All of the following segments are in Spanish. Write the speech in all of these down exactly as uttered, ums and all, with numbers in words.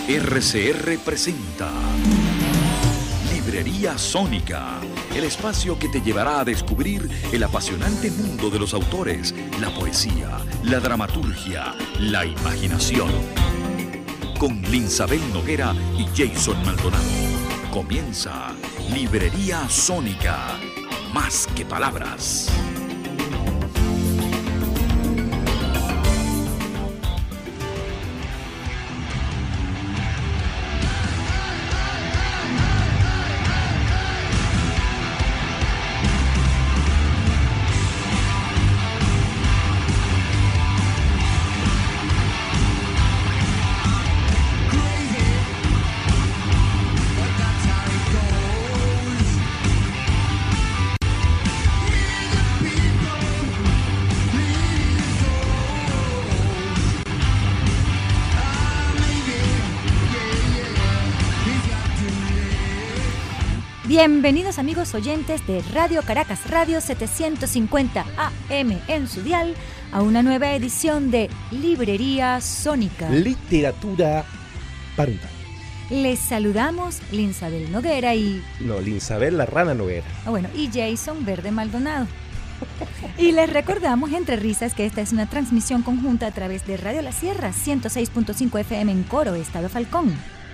R C R presenta Librería Sónica, el espacio que te llevará a descubrir el apasionante mundo de los autores, la poesía, la dramaturgia, la imaginación. Con Linsabel Noguera y Jason Maldonado. Comienza Librería Sónica, más que palabras. Bienvenidos amigos oyentes de Radio Caracas Radio setecientos cincuenta A M en su dial a una nueva edición de Librería Sónica. Literatura para un tanto. Les saludamos Linsabel Noguera y... No, Linsabel la Rana Noguera. Ah, bueno, y Jason Verde Maldonado. Y les recordamos entre risas que esta es una transmisión conjunta a través de Radio La Sierra ciento seis punto cinco F M en Coro, Estado Falcón.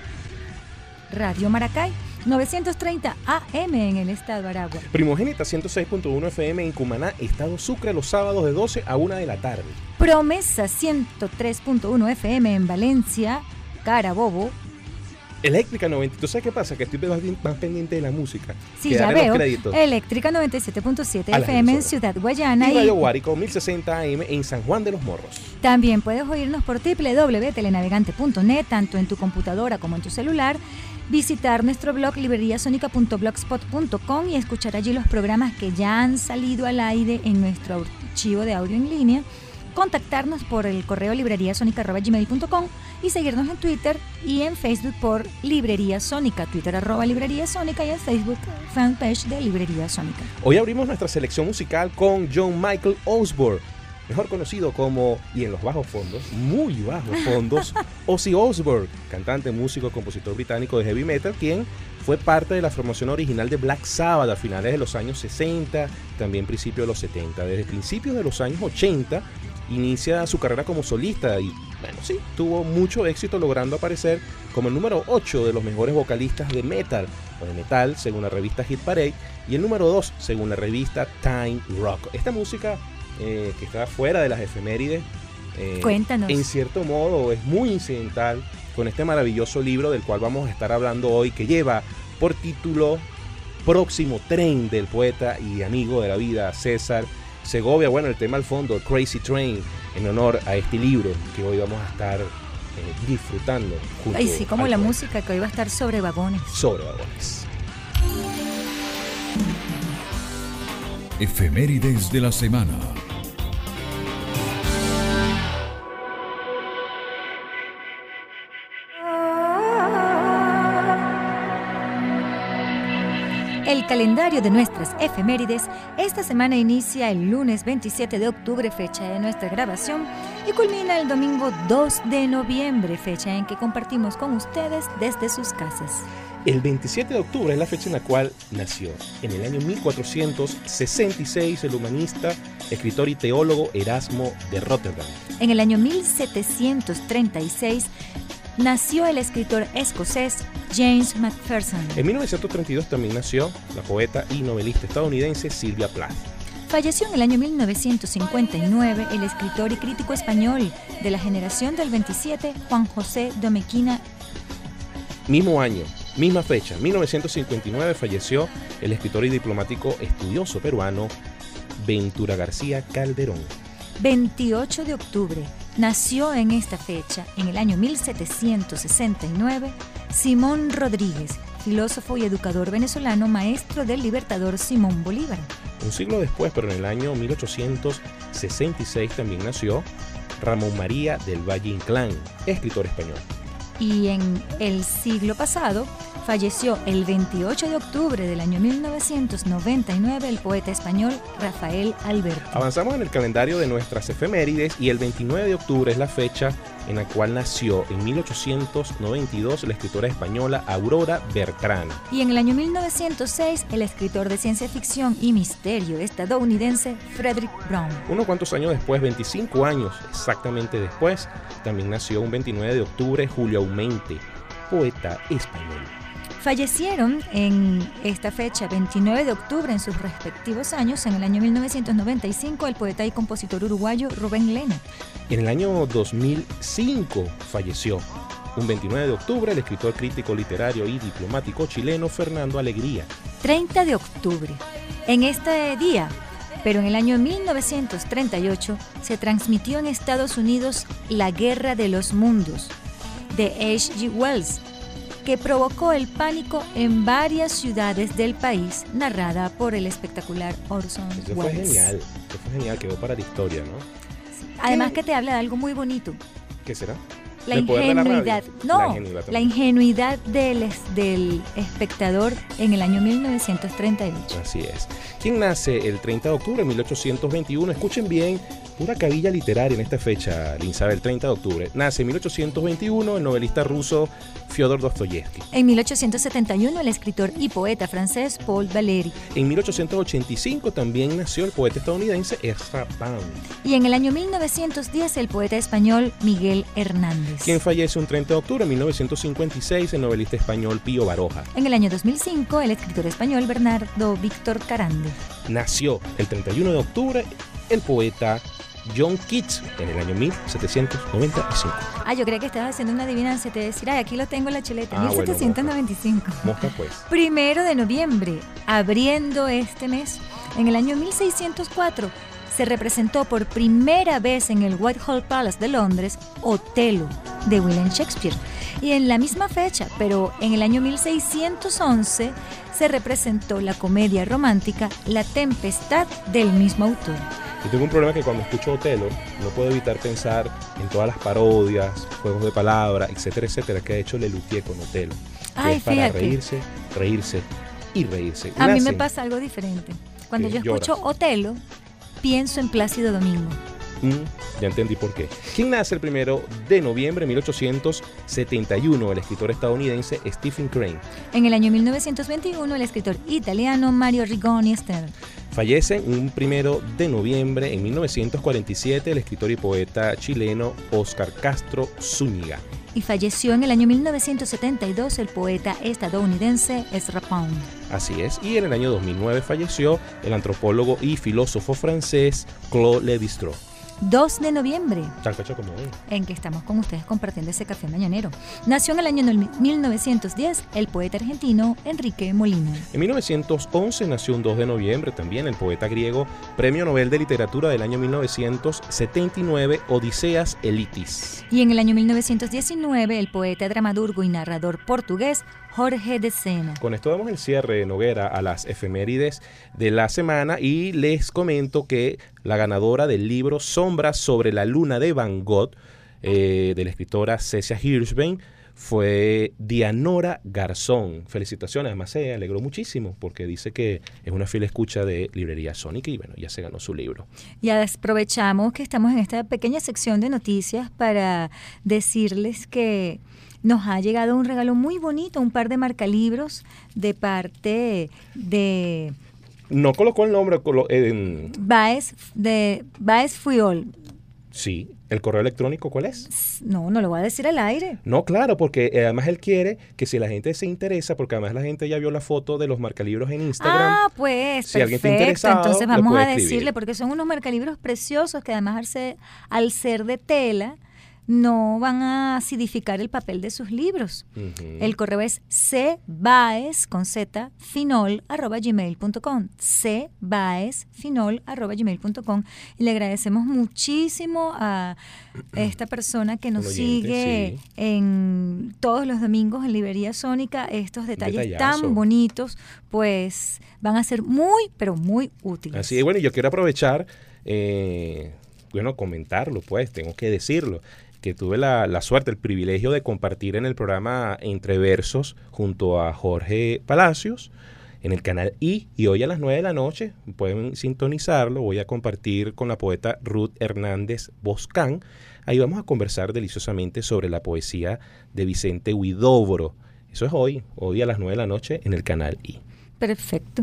Radio Maracay novecientos treinta A M en el estado Aragua. Primogénita ciento seis punto uno F M en Cumaná, estado Sucre, los sábados de doce a una de la tarde. Promesa ciento tres punto uno F M en Valencia, Carabobo. Eléctrica noventa. ¿Tú sabes qué pasa? Que estoy más, más pendiente de la música. Sí, ya veo. Eléctrica noventa y siete punto siete F M en Ciudad Guayana. Y Radio Guárico mil sesenta A M en San Juan de los Morros. También puedes oírnos por doble u doble u doble u punto telenavegante punto net, tanto en tu computadora como en tu celular. Visitar nuestro blog libreriasonica punto blogspot punto com y escuchar allí los programas que ya han salido al aire en nuestro archivo de audio en línea. Contactarnos por el correo libreriasonica arroba gmail punto com y seguirnos en Twitter y en Facebook por Librería Sónica, Twitter arroba Librería Sónica y en Facebook fanpage de Librería Sónica. Hoy abrimos nuestra selección musical con John Michael Osborne, mejor conocido como, y en los bajos fondos, muy bajos fondos, Ozzy Osbourne, cantante, músico, compositor británico de heavy metal, quien fue parte de la formación original de Black Sabbath a finales de los años sesenta, también principios de los setenta. Desde principios de los años ochenta inicia su carrera como solista y, bueno, sí, tuvo mucho éxito logrando aparecer como el número ocho de los mejores vocalistas de metal, o de metal, según la revista Hit Parade, y el número dos, según la revista Time Rock. Esta música Eh, que está fuera de las efemérides, eh, Cuéntanos. En cierto modo es muy incidental con este maravilloso libro del cual vamos a estar hablando hoy, que lleva por título Próximo Tren, del poeta y amigo de la vida César Segovia. Bueno, el tema al fondo, Crazy Train, en honor a este libro que hoy vamos a estar eh, disfrutando junto. Ay, sí, como la poeta. Música que hoy va a estar sobre vagones. Sobre vagones. Efemérides de la semana. El calendario de nuestras efemérides esta semana inicia el lunes veintisiete de octubre, fecha de nuestra grabación, y culmina el domingo dos de noviembre, fecha en que compartimos con ustedes desde sus casas. El veintisiete de octubre es la fecha en la cual nació, en el año mil cuatrocientos sesenta y seis, el humanista, escritor y teólogo Erasmo de Rotterdam. En el año mil setecientos treinta y seis nació el escritor escocés James Macpherson. En mil novecientos treinta y dos también nació la poeta y novelista estadounidense Sylvia Plath. Falleció en el año mil novecientos cincuenta y nueve el escritor y crítico español de la generación del veintisiete, Juan José Domequina. Mismo año, misma fecha, mil novecientos cincuenta y nueve, falleció el escritor y diplomático estudioso peruano Ventura García Calderón. veintiocho de octubre. Nació en esta fecha, en el año mil setecientos sesenta y nueve, Simón Rodríguez, filósofo y educador venezolano, maestro del libertador Simón Bolívar. Un siglo después, pero en el año mil ochocientos sesenta y seis, también nació Ramón María del Valle Inclán, escritor español. Y en el siglo pasado Falleció el veintiocho de octubre del año mil novecientos noventa y nueve el poeta español Rafael Alberti. Avanzamos en el calendario de nuestras efemérides y el veintinueve de octubre es la fecha en la cual nació en mil ochocientos noventa y dos la escritora española Aurora Bertrán. Y en el año mil novecientos seis el escritor de ciencia ficción y misterio estadounidense Frederick Brown. Unos cuantos años después, veinticinco años exactamente después, también nació un veintinueve de octubre Julio Aumente, poeta español. Fallecieron en esta fecha, veintinueve de octubre, en sus respectivos años. En el año mil novecientos noventa y cinco, el poeta y compositor uruguayo Rubén Leno. En el año dos mil cinco falleció, un veintinueve de octubre, el escritor, crítico literario y diplomático chileno Fernando Alegría. treinta de octubre. En este día, pero en el año mil novecientos treinta y ocho, se transmitió en Estados Unidos La Guerra de los Mundos, de H G Wells, que provocó el pánico en varias ciudades del país, narrada por el espectacular Orson Welles. Eso fue genial, eso fue genial, quedó para la historia, ¿no? Además que te habla de algo muy bonito. ¿Qué será? La ingenuidad, la no, la ingenuidad, la ingenuidad del, es- del espectador en el año mil novecientos treinta y ocho. Así es. ¿Quién nace el treinta de octubre de mil ochocientos veintiuno? Escuchen bien, pura cabilla literaria en esta fecha, Linzada, el treinta de octubre. Nace en mil ochocientos veintiuno el novelista ruso Fyodor Dostoyevsky. En mil ochocientos setenta y uno, el escritor y poeta francés Paul Valéry. En mil ochocientos ochenta y cinco también nació el poeta estadounidense Ezra Pound. Y en el año mil novecientos diez, el poeta español Miguel Hernández. Quien fallece un treinta de octubre de mil novecientos cincuenta y seis, el novelista español Pío Baroja. En el año dos mil cinco, el escritor español Bernardo Víctor Carande. Nació el treinta y uno de octubre el poeta John Keats en el año mil setecientos noventa y cinco. Ah, yo creía que estabas haciendo una adivinanza y te decía, ay, aquí lo tengo en la chuleta, Ah, mil setecientos noventa y cinco. Mosca pues. Primero de noviembre, abriendo este mes, en el año mil seiscientos cuatro, se representó por primera vez en el Whitehall Palace de Londres Otelo, de William Shakespeare. Y en la misma fecha, pero en el año mil seiscientos once, se representó la comedia romántica La Tempestad del mismo autor. Yo tengo un problema que cuando escucho Otelo no puedo evitar pensar en todas las parodias, juegos de palabras, etcétera, etcétera, que ha hecho Lelutier con Otelo. Que Ay, es para fíjate. reírse, reírse y reírse. A mí me Nacen- pasa algo diferente. Cuando ¿Qué? yo escucho ¿Lloras? Otelo, pienso en Plácido Domingo. Mm, ya entendí por qué. ¿Quién nace el primero de noviembre de mil ochocientos setenta y uno? El escritor estadounidense Stephen Crane. En el año mil novecientos veintiuno, el escritor italiano Mario Rigoni Stern. Fallece un primero de noviembre en mil novecientos cuarenta y siete el escritor y poeta chileno Óscar Castro Zúñiga. Y falleció en el año mil novecientos setenta y dos el poeta estadounidense Ezra Pound. Así es, y en el año dos mil nueve falleció el antropólogo y filósofo francés Claude Lévi-Strauss. dos de noviembre, Tal fecha como hoy. en que estamos con ustedes compartiendo ese café mañanero. Nació en el año mil novecientos diez el poeta argentino Enrique Molina. En mil novecientos once nació un dos de noviembre también el poeta griego, Premio Nobel de Literatura del año mil novecientos setenta y nueve, Odiseas Elitis. Y en el año mil novecientos diecinueve el poeta, dramaturgo y narrador portugués Jorge de Sena. Con esto damos el cierre, Noguera, a las efemérides de la semana y les comento que la ganadora del libro Sombras sobre la luna de Van Gogh, eh, de la escritora Cecia Hirschbein, fue Dianora Garzón. Felicitaciones, además se alegró muchísimo porque dice que es una fiel escucha de Librería Sónica y bueno, ya se ganó su libro. Y aprovechamos que estamos en esta pequeña sección de noticias para decirles que nos ha llegado un regalo muy bonito, un par de marcalibros de parte de No colocó el nombre, colo- en- Baez, de Baez Fuyol. sí, el correo electrónico, ¿cuál es? No, no lo voy a decir al aire. No, claro, porque eh, además él quiere que si la gente se interesa, porque además la gente ya vio la foto de los marcalibros en Instagram. Ah, pues, Si alguien está perfecto. interesado, Entonces le vamos puede a escribir. decirle, porque son unos marcalibros preciosos que además al ser, al ser de tela, no van a acidificar el papel de sus libros. Ujú. El correo es cbaes, con z, finol, arroba gmail punto com. cbaes, finol, arroba gmail punto com. Y le agradecemos muchísimo a esta persona que nos Un oyente, sigue sí. en todos los domingos en Librería Sónica. Estos detalles detallazo. tan bonitos, pues van a ser muy, pero muy útiles. Así es, bueno, y yo quiero aprovechar, eh, bueno, comentarlo, pues, tengo que decirlo, que tuve la, la suerte, el privilegio de compartir en el programa Entre Versos junto a Jorge Palacios en el canal I, y hoy a las nueve de la noche pueden sintonizarlo. Voy a compartir con la poeta Ruth Hernández Boscán. Ahí vamos a conversar deliciosamente sobre la poesía de Vicente Huidobro. Eso es hoy, hoy a las nueve de la noche en el canal I. Perfecto.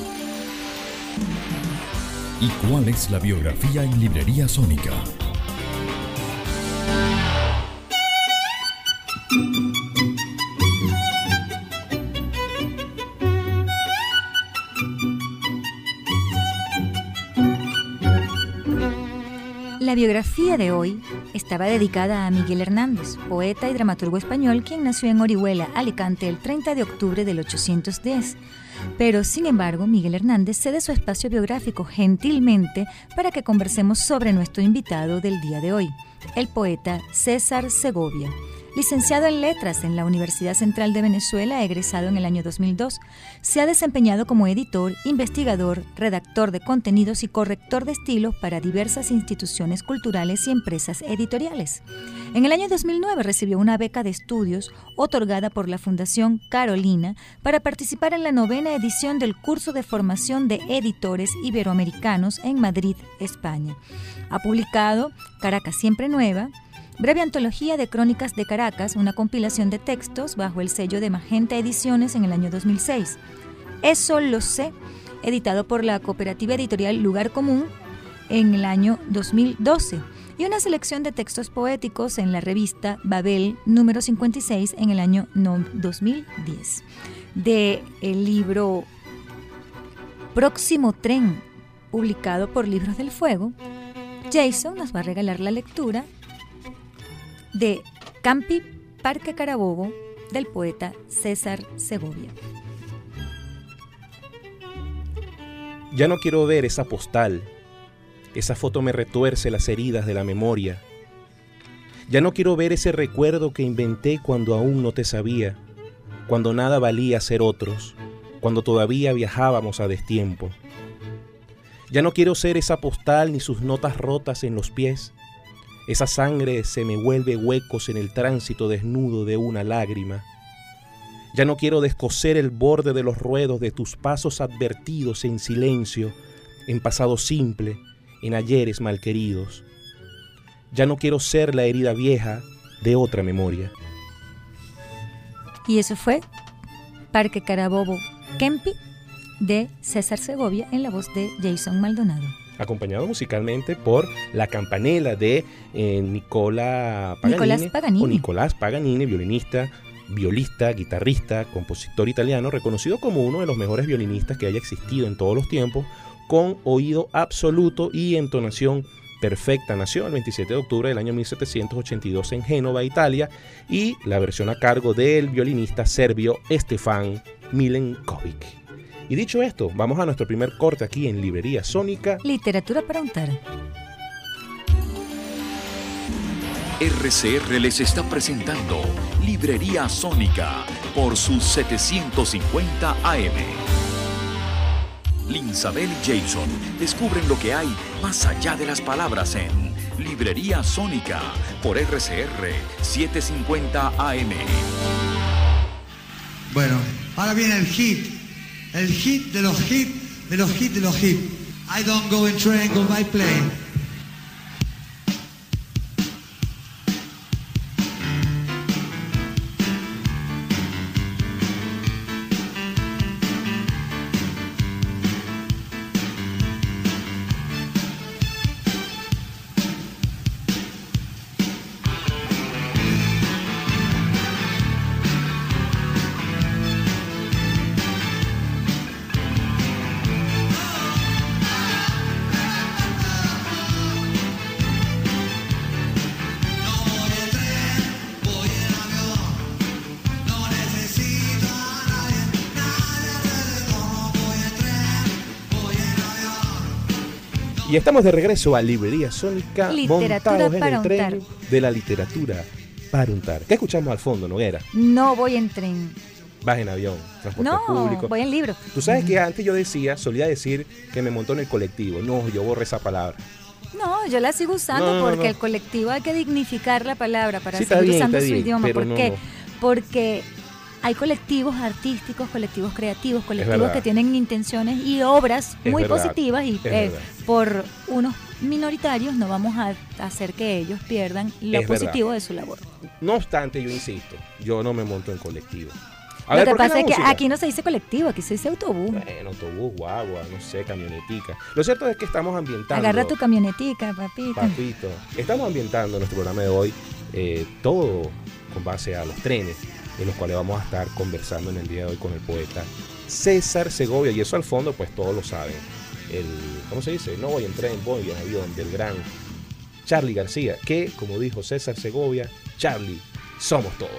¿Y cuál es la biografía en Librería Sónica? La biografía de hoy estaba dedicada a Miguel Hernández, poeta y dramaturgo español, quien nació en Orihuela, Alicante, el treinta de octubre del ochocientos diez. Pero, sin embargo, Miguel Hernández cede su espacio biográfico gentilmente para que conversemos sobre nuestro invitado del día de hoy, el poeta César Segovia. Licenciado en Letras en la Universidad Central de Venezuela, egresado en el año dos mil dos, se ha desempeñado como editor, investigador, redactor de contenidos y corrector de estilos para diversas instituciones culturales y empresas editoriales. En el año dos mil nueve recibió una beca de estudios otorgada por la Fundación Carolina para participar en la novena edición del curso de formación de editores iberoamericanos en Madrid, España. Ha publicado Caracas Siempre Nueva, Breve Antología de Crónicas de Caracas, una compilación de textos bajo el sello de Magenta Ediciones en el año dos mil seis. Eso lo sé, editado por la cooperativa editorial Lugar Común en el año dos mil doce. Y una selección de textos poéticos en la revista Babel número cincuenta y seis en el año dos mil diez. De el libro Próximo Tren, publicado por Libros del Fuego, Jason nos va a regalar la lectura de Campi, Parque Carabobo, del poeta César Segovia. Ya no quiero ver esa postal. Esa foto me retuerce las heridas de la memoria. Ya no quiero ver ese recuerdo que inventé cuando aún no te sabía, cuando nada valía ser otros, cuando todavía viajábamos a destiempo. Ya no quiero ser esa postal ni sus notas rotas en los pies. Esa sangre se me vuelve huecos en el tránsito desnudo de una lágrima. Ya no quiero descoser el borde de los ruedos de tus pasos advertidos en silencio, en pasado simple, en ayeres malqueridos. Ya no quiero ser la herida vieja de otra memoria. Y eso fue Parque Carabobo Kempi, de César Segovia, en la voz de Jason Maldonado. Acompañado musicalmente por la campanela de eh, Nicola Paganini, Nicolás Paganini. o Nicolás Paganini, violinista, violista, guitarrista, compositor italiano, reconocido como uno de los mejores violinistas que haya existido en todos los tiempos, con oído absoluto y entonación perfecta. Nació el veintisiete de octubre del año mil setecientos ochenta y dos en Génova, Italia, y la versión a cargo del violinista serbio Stefan Milenkovic. Y dicho esto, vamos a nuestro primer corte aquí en Librería Sónica. Literatura para untar. R C R les está presentando Librería Sónica por sus setecientos cincuenta A M. Linsabel y Jason descubren lo que hay más allá de las palabras en Librería Sónica por R C R setecientos cincuenta A M. Bueno, ahora viene el hit. El hit de los hits, de los hits, de los hits. I don't go in train, go by plane. Y estamos de regreso a Librería Sónica, Literatura montados en para el tren untar. de la literatura para untar. ¿Qué escuchamos al fondo, Noguera? No voy en tren. Vas en avión, transporte No, público. voy en libro. Tú sabes que antes yo decía, solía decir que me montó en el colectivo. No, yo borré esa palabra. No, yo la sigo usando No, no, porque no. el colectivo hay que dignificar la palabra para Sí, está seguir bien, usando está su bien, idioma. pero ¿Por no, qué? no. Porque hay colectivos artísticos, colectivos creativos, colectivos verdad. que tienen intenciones y obras Es muy verdad, positivas y es eh, verdad. por unos minoritarios no vamos a hacer que ellos pierdan lo Es positivo verdad. de su labor. No obstante, yo insisto, yo no me monto en colectivo. A Lo ver, que ¿por qué pasa la es que música? aquí no se dice colectivo, aquí se dice autobús. Bueno, autobús, guagua, no sé, camionetica. Lo cierto es que estamos ambientando. Agarra tu camionetica, papito. Papito, estamos ambientando nuestro programa de hoy eh, todo con base a los trenes, de los cuales vamos a estar conversando en el día de hoy con el poeta César Segovia. Y eso al fondo, pues todos lo saben. El, ¿cómo se dice? No voy en tren, voy en avión, del gran Charly García, que, como dijo César Segovia, Charly, somos todos.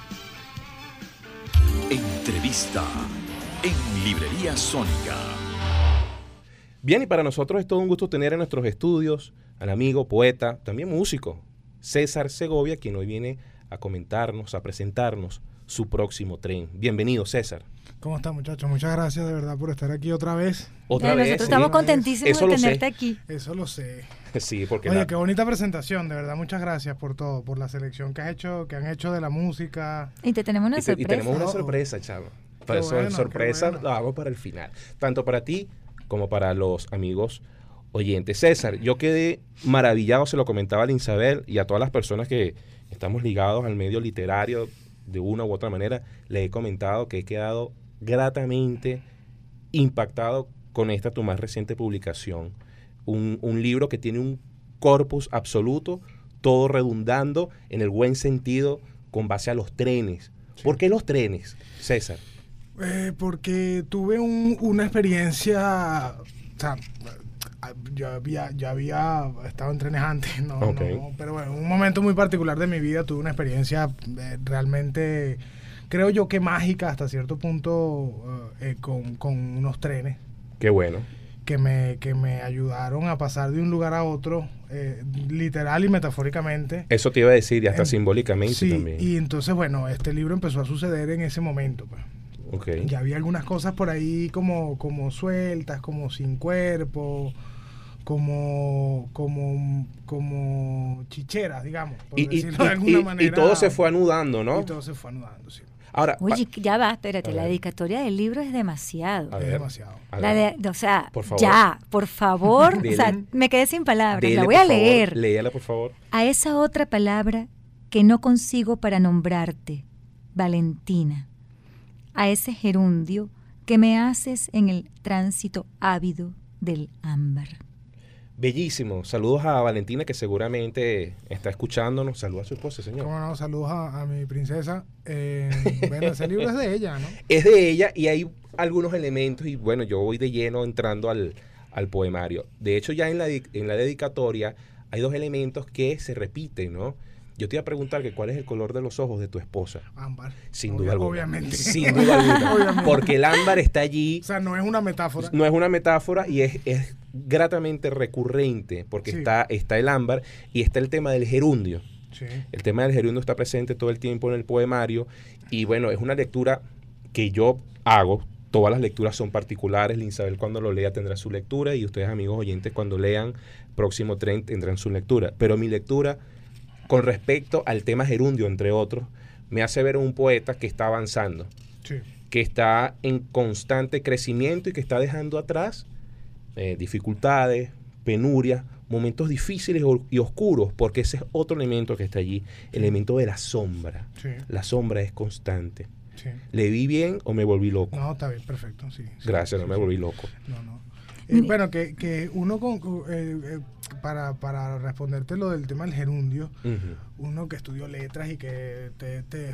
Entrevista en Librería Sónica. Bien, y para nosotros es todo un gusto tener en nuestros estudios al amigo, poeta, también músico, César Segovia, quien hoy viene a comentarnos, a presentarnos su próximo tren. Bienvenido, César. ¿Cómo están, muchachos? Muchas gracias de verdad por estar aquí otra vez. Otra Eh, vez. Nosotros sí. estamos contentísimos Eso de lo sé. tenerte aquí. Eso lo sé. Sí, porque Oye, la- qué bonita presentación, de verdad. Muchas gracias por todo, por la selección que has hecho, que han hecho de la música. Y te tenemos una y, te- y sorpresa. tenemos una Oh, oh. sorpresa, chavo. Para Qué eso, bueno, sorpresa qué bueno. lo hago para el final. Tanto para ti como para los amigos oyentes. César, yo quedé maravillado, se lo comentaba a Linsabel y a todas las personas que estamos ligados al medio literario de una u otra manera, le he comentado que he quedado gratamente impactado con esta tu más reciente publicación. Un, un libro que tiene un corpus absoluto, todo redundando en el buen sentido con base a los trenes. Sí. ¿Por qué los trenes, César? Eh, porque tuve un- una experiencia, o sea, yo había, yo había estado en trenes antes, no, Ok. no, pero bueno, en un momento muy particular de mi vida tuve una experiencia eh, realmente, creo yo que mágica hasta cierto punto, eh, con, con unos trenes Qué bueno. que me, que me ayudaron a pasar de un lugar a otro, eh, literal y metafóricamente. Eso te iba a decir y hasta En- simbólicamente Sí, también. y entonces, bueno, este libro empezó a suceder en ese momento, pues. Ok. Ya había algunas cosas por ahí como, como sueltas, como sin cuerpo, como, como, como chicheras, digamos, por Y, y- decirlo de y- alguna y- manera. y todo se fue anudando, ¿no? Y todo se fue anudando, sí. Ahora, pa- Oye, ya va, espérate, A la ver. dedicatoria del libro es demasiado. A Es ver. demasiado. a La ver, de, o sea, Por favor. ya, por favor, o sea, Dele. me quedé sin palabras, dele, la voy por a favor, leer. Léala, por favor. A esa otra palabra que no consigo para nombrarte, Valentina. A ese gerundio que me haces en el tránsito ávido del ámbar. Bellísimo. Saludos a Valentina, que seguramente está escuchándonos. Saludos a su esposa, señor. Cómo no, saludos a, a mi princesa. Eh, bueno, ese libro es de ella, ¿no? Es de ella y hay algunos elementos y bueno, yo voy de lleno entrando al, al poemario. De hecho, ya en la, di- en la dedicatoria hay dos elementos que se repiten, ¿no? Yo te iba a preguntar que cuál es el color de los ojos de tu esposa. Ámbar. Sin Obvia- duda alguna. Obviamente. Sin duda alguna. Obviamente. Porque el ámbar está allí. O sea, no es una metáfora. No es una metáfora y es, es gratamente recurrente porque Sí. está, está el ámbar y está el tema del gerundio. Sí. El tema del gerundio está presente todo el tiempo en el poemario y bueno, es una lectura que yo hago. Todas las lecturas son particulares. Linsabel cuando lo lea tendrá su lectura y ustedes, amigos oyentes, cuando lean Próximo Tren tendrán su lectura. Pero mi lectura con respecto al tema gerundio, entre otros, me hace ver a un poeta que está avanzando, Sí. que está en constante crecimiento y que está dejando atrás eh, dificultades, penurias, momentos difíciles o- y oscuros, porque ese es otro elemento que está allí, el elemento de la sombra. Sí. La sombra es constante. Sí. ¿Le vi bien o me volví loco? No, está bien, perfecto, sí. sí, Gracias, sí, no me sí. volví loco. No, no. Eh, bueno, que, que uno con, con- eh, eh, para, para responderte lo del tema del gerundio, Ujú. uno que estudió letras y que te, te,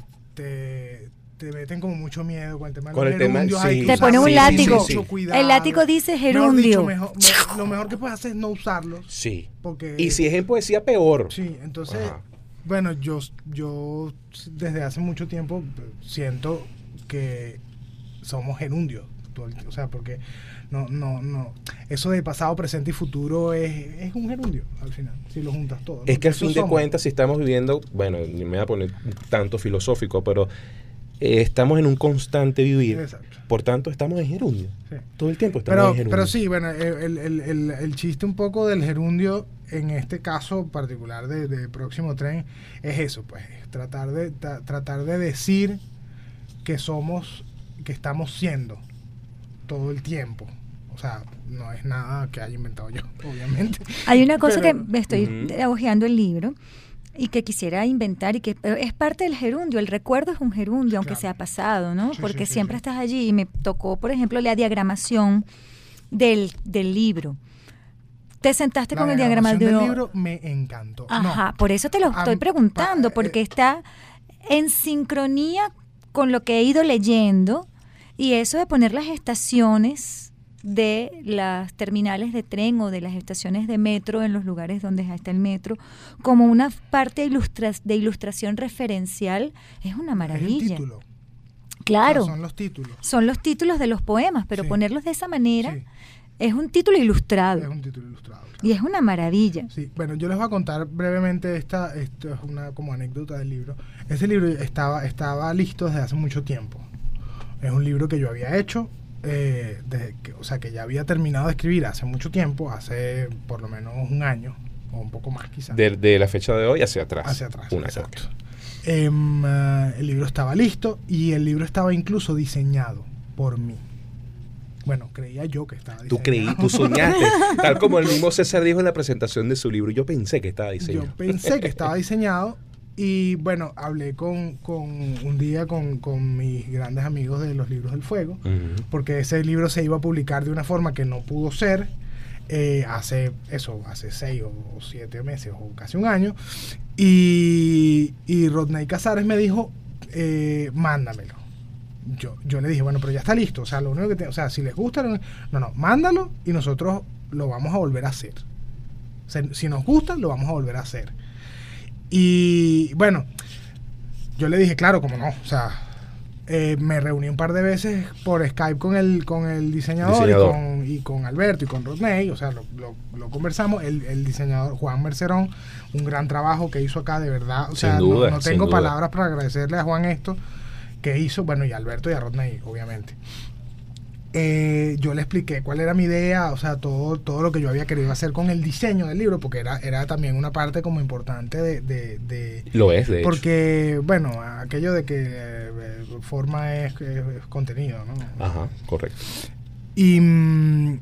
te, te meten como mucho miedo con el tema de Con los el tema- gerundios. sí. hay que Te usarlos ponen un con látigo. mucho cuidado. El látigo dice Mejor dicho, gerundio. mejor- me- lo mejor que puedes hacer es no usarlos. Sí. Porque, Y si es en poesía, peor. Sí, entonces, Ajá. bueno, yo, yo desde hace mucho tiempo siento que somos gerundios. todo el- O sea, porque no, no, no. Eso de pasado, presente y futuro es, es un gerundio al final, si lo juntas todo. Es ¿no? que al Eso fin de somos. cuentas, si estamos viviendo, bueno, ni me voy a poner tanto filosófico, pero eh, estamos en un constante vivir. Exacto. Por tanto, estamos en gerundio. Sí. Todo el tiempo estamos Pero, en gerundio. pero sí, bueno, el, el, el, el chiste un poco del gerundio en este caso particular de, de Próximo Tren es eso, pues, tratar de tra, tratar de decir que somos, que estamos siendo todo el tiempo. O sea, no es nada que haya inventado yo, obviamente. Hay una cosa Pero, que me estoy uh-huh. hojeando el libro y que quisiera inventar y que es parte del gerundio. El recuerdo es un gerundio, aunque Claro. sea pasado, ¿no? Sí, Porque sí, sí, siempre sí. estás allí y me tocó, por ejemplo, la diagramación del, del libro. Te sentaste La con el diagrama diagramación de del libro me encantó. Ajá, No, por eso te lo a- estoy preguntando, pa- porque eh, está en sincronía con lo que he ido leyendo y eso de poner las estaciones de las terminales de tren o de las estaciones de metro en los lugares donde está el metro como una parte de, ilustra de ilustración referencial es una es el maravilla. título. Claro, O sea, son los títulos. son los títulos de los poemas, pero Sí. ponerlos de esa manera Sí, es un título ilustrado es un título ilustrado. claro. y es una maravilla. Sí, bueno, yo les voy a contar brevemente esta, esto es una como anécdota del libro. Ese libro estaba, estaba listo desde hace mucho tiempo. Es un libro que yo había hecho, eh, desde que, o sea, que ya había terminado de escribir hace mucho tiempo, hace por lo menos un año, o un poco más quizás. De, de la fecha de hoy hacia atrás. Hacia atrás, Una exacto. cosa. Em, uh, el libro estaba listo y el libro estaba incluso diseñado por mí. Bueno, creía yo que estaba diseñado. Tú creí, tú soñaste. Tal como el mismo César dijo en la presentación de su libro. Yo pensé que estaba diseñado. Yo pensé que estaba diseñado y bueno, hablé con, con un día con, con mis grandes amigos de los libros del fuego, Ujú. porque ese libro se iba a publicar de una forma que no pudo ser eh, hace eso, hace seis o, o siete meses o casi un año. Y, y Rodney Casares me dijo, eh, mándamelo. Yo, yo le dije, bueno, pero ya está listo. O sea, lo único que te, o sea, si les gusta, no, no, no, mándalo y nosotros lo vamos a volver a hacer. O sea, si nos gusta, lo vamos a volver a hacer. Y bueno, yo le dije, claro, como no. O sea, eh, me reuní un par de veces por Skype con el, con el diseñador, Diseñador. Y, con, y con Alberto y con Rodney. O sea, lo, lo, lo conversamos. El, el diseñador Juan Mercerón, un gran trabajo que hizo acá, de verdad. O Sin sea, duda, no, no sin tengo duda. palabras para agradecerle a Juan esto que hizo, bueno, y a Alberto y a Rodney, obviamente. Eh, yo le expliqué cuál era mi idea, o sea, todo, todo lo que yo había querido hacer con el diseño del libro, porque era, era también una parte como importante de... de, de Lo es, de hecho. porque, bueno, aquello de que eh, forma es, es- es contenido, ¿no? Ajá, correcto. Y, mm,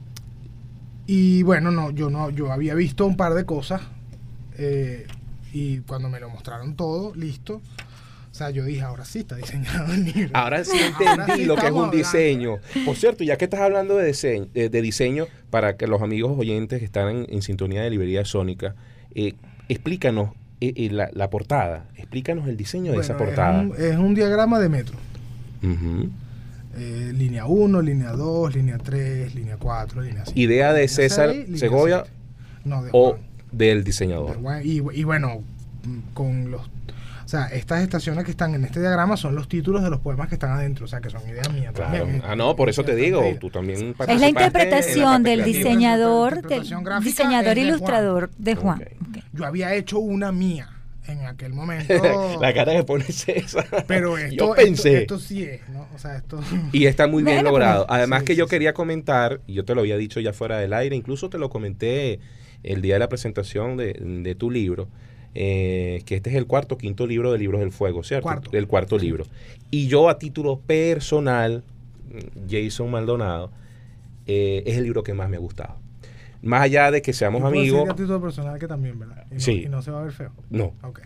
y bueno, no, yo no, yo había visto un par de cosas eh, y cuando me lo mostraron todo, listo. O sea, yo dije, ahora sí está diseñado el libro. Ahora sí Ahora entendí sí lo que es estamos un diseño. Por cierto, ya que estás hablando de diseño, de, de diseño para que los amigos oyentes que están en, en sintonía de Librería Sónica, eh, explícanos eh, eh, la, la portada, explícanos el diseño de Bueno, esa portada. Es un, es un diagrama de metro. Ujú. Eh, línea uno, línea dos, línea tres, línea cuatro, línea cinco. Idea de línea César seis, línea Segovia siete. No, de o Juan. del De diseñador. Juan. Y, y bueno, mm, con los... O sea, estas estaciones que están en este diagrama son los títulos de los poemas que están adentro, o sea, que son ideas mías Claro. también. Ah, no, por eso te digo, Cierta tú también Es la participaste en interpretación parte del creativa. diseñador, del Interpretación gráfica diseñador es de ilustrador de Juan. Ok. Ok. Yo había hecho una mía en aquel momento. La cara que pone César. Pero esto, yo esto- pensé. Esto, sí es, ¿no? O sea, esto... Y está muy bien Bueno, logrado. pero- Además Sí, que sí, yo sí. quería comentar, y yo te lo había dicho ya fuera del aire, incluso te lo comenté el día de la presentación de, de tu libro, eh, que este es el cuarto o quinto libro de Libros del Fuego, ¿cierto? Cuarto. El cuarto libro. Y yo a título personal, Jason Maldonado, eh, es el libro que más me ha gustado. Más allá de que seamos Y puedo amigos... decir a título personal que también, ¿verdad? Y no, Sí. y no se va a ver feo. No, Ok.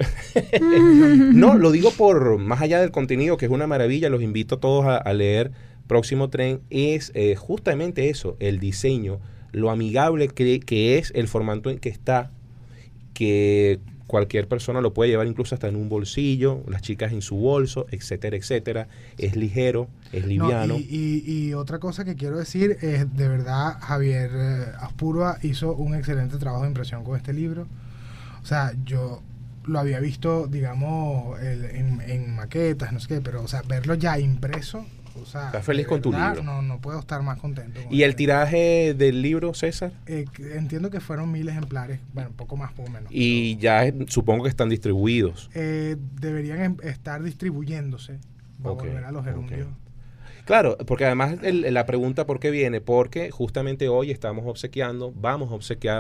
no, lo digo por más allá del contenido, que es una maravilla, los invito a todos a, a leer Próximo Tren, es eh, justamente eso, el diseño, lo amigable que, que es el formato en que está, que cualquier persona lo puede llevar incluso hasta en un bolsillo, las chicas en su bolso, etcétera, etcétera. Es ligero, es liviano. No, y, y, y otra cosa que quiero decir es, de verdad, Javier eh, Aspurua hizo un excelente trabajo de impresión con este libro. O sea, yo lo había visto, digamos, el- en, en maquetas, no sé qué, pero, o sea, verlo ya impreso, o sea... ¿Estás feliz de con tu verdad, libro? No, no puedo estar más contento. con ¿Y el este. tiraje del libro, César? Eh, que entiendo que fueron mil ejemplares, bueno, un poco más, poco menos. Y ya eh, supongo que están distribuidos. Eh, deberían em- estar distribuyéndose. Va Ok, a volver a los gerundios. ok. Claro, porque además el- la pregunta por qué viene, porque justamente hoy estamos obsequiando, vamos a obsequiar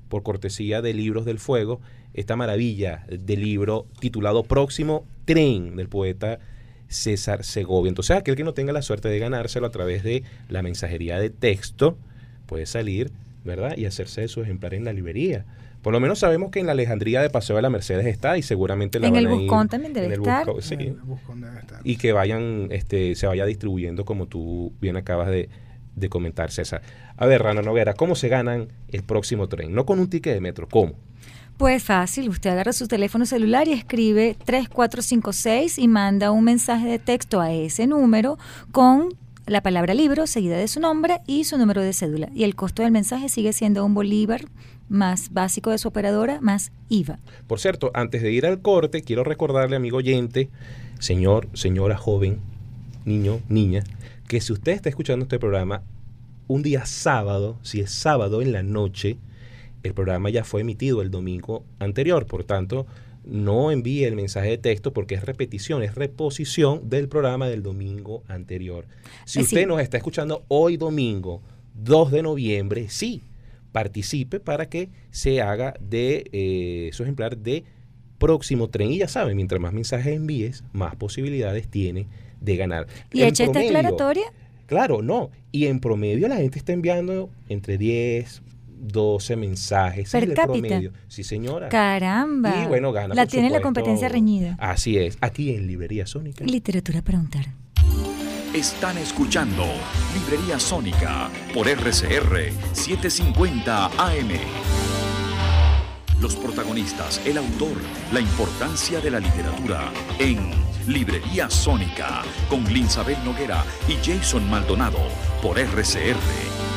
por cortesía de Libros del Fuego, esta maravilla de libro titulado Próximo Tren, del poeta César Segovia. Entonces, aquel que no tenga la suerte de ganárselo a través de la mensajería de texto, puede salir, ¿verdad?, y hacerse de su ejemplar en la librería. Por lo menos sabemos que en la Alejandría de Paseo de la Mercedes está, y seguramente la en van el a ir, Buscón también debe en el estar. Buscón, sí. En el Buscón debe estar. Y que vayan, este, se vaya distribuyendo como tú bien acabas de, de comentar, César. A ver, Rana Noguera, ¿cómo se ganan el próximo tren? No con un ticket de metro, ¿cómo? Pues fácil, usted agarra su teléfono celular y escribe tres cuatro cinco seis y manda un mensaje de texto a ese número con la palabra libro seguida de su nombre y su número de cédula. Y el costo del mensaje sigue siendo un bolívar más básico de su operadora, más I V A. Por cierto, antes de ir al corte, quiero recordarle, amigo oyente, señor, señora joven, niño, niña, que si usted está escuchando este programa un día sábado, si es sábado en la noche, el programa ya fue emitido el domingo anterior. Por tanto, no envíe el mensaje de texto porque es repetición, es reposición del programa del domingo anterior. Si usted sí. nos está escuchando hoy domingo, dos de noviembre, sí, participe para que se haga de eh, su ejemplar de Próximo Tren. Y ya saben, mientras más mensajes envíes, más posibilidades tiene de ganar. ¿Y En hecha esta promedio, aclaratoria? Claro, no. Y en promedio la gente está enviando entre diez, doce mensajes. Per es el cápita. promedio. Sí, señora. Caramba. Y bueno, gana, La por tiene la supuesto. competencia reñida. Así es. Aquí en Librería Sónica. Literatura para untar. Están escuchando Librería Sónica por R C R setecientos cincuenta A M. Los protagonistas, el autor, la importancia de la literatura en Librería Sónica con Linsabel Noguera y Jason Maldonado por R C R.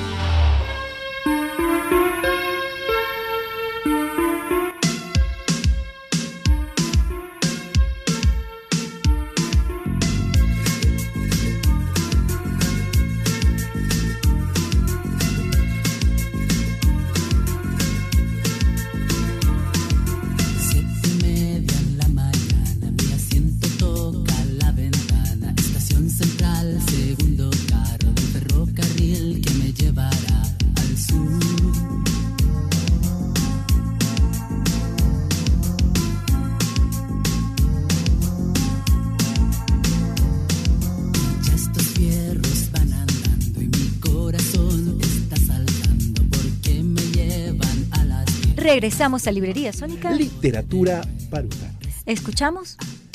Regresamos a Librería Sónica. Literatura para untar. ¿Escuchamos?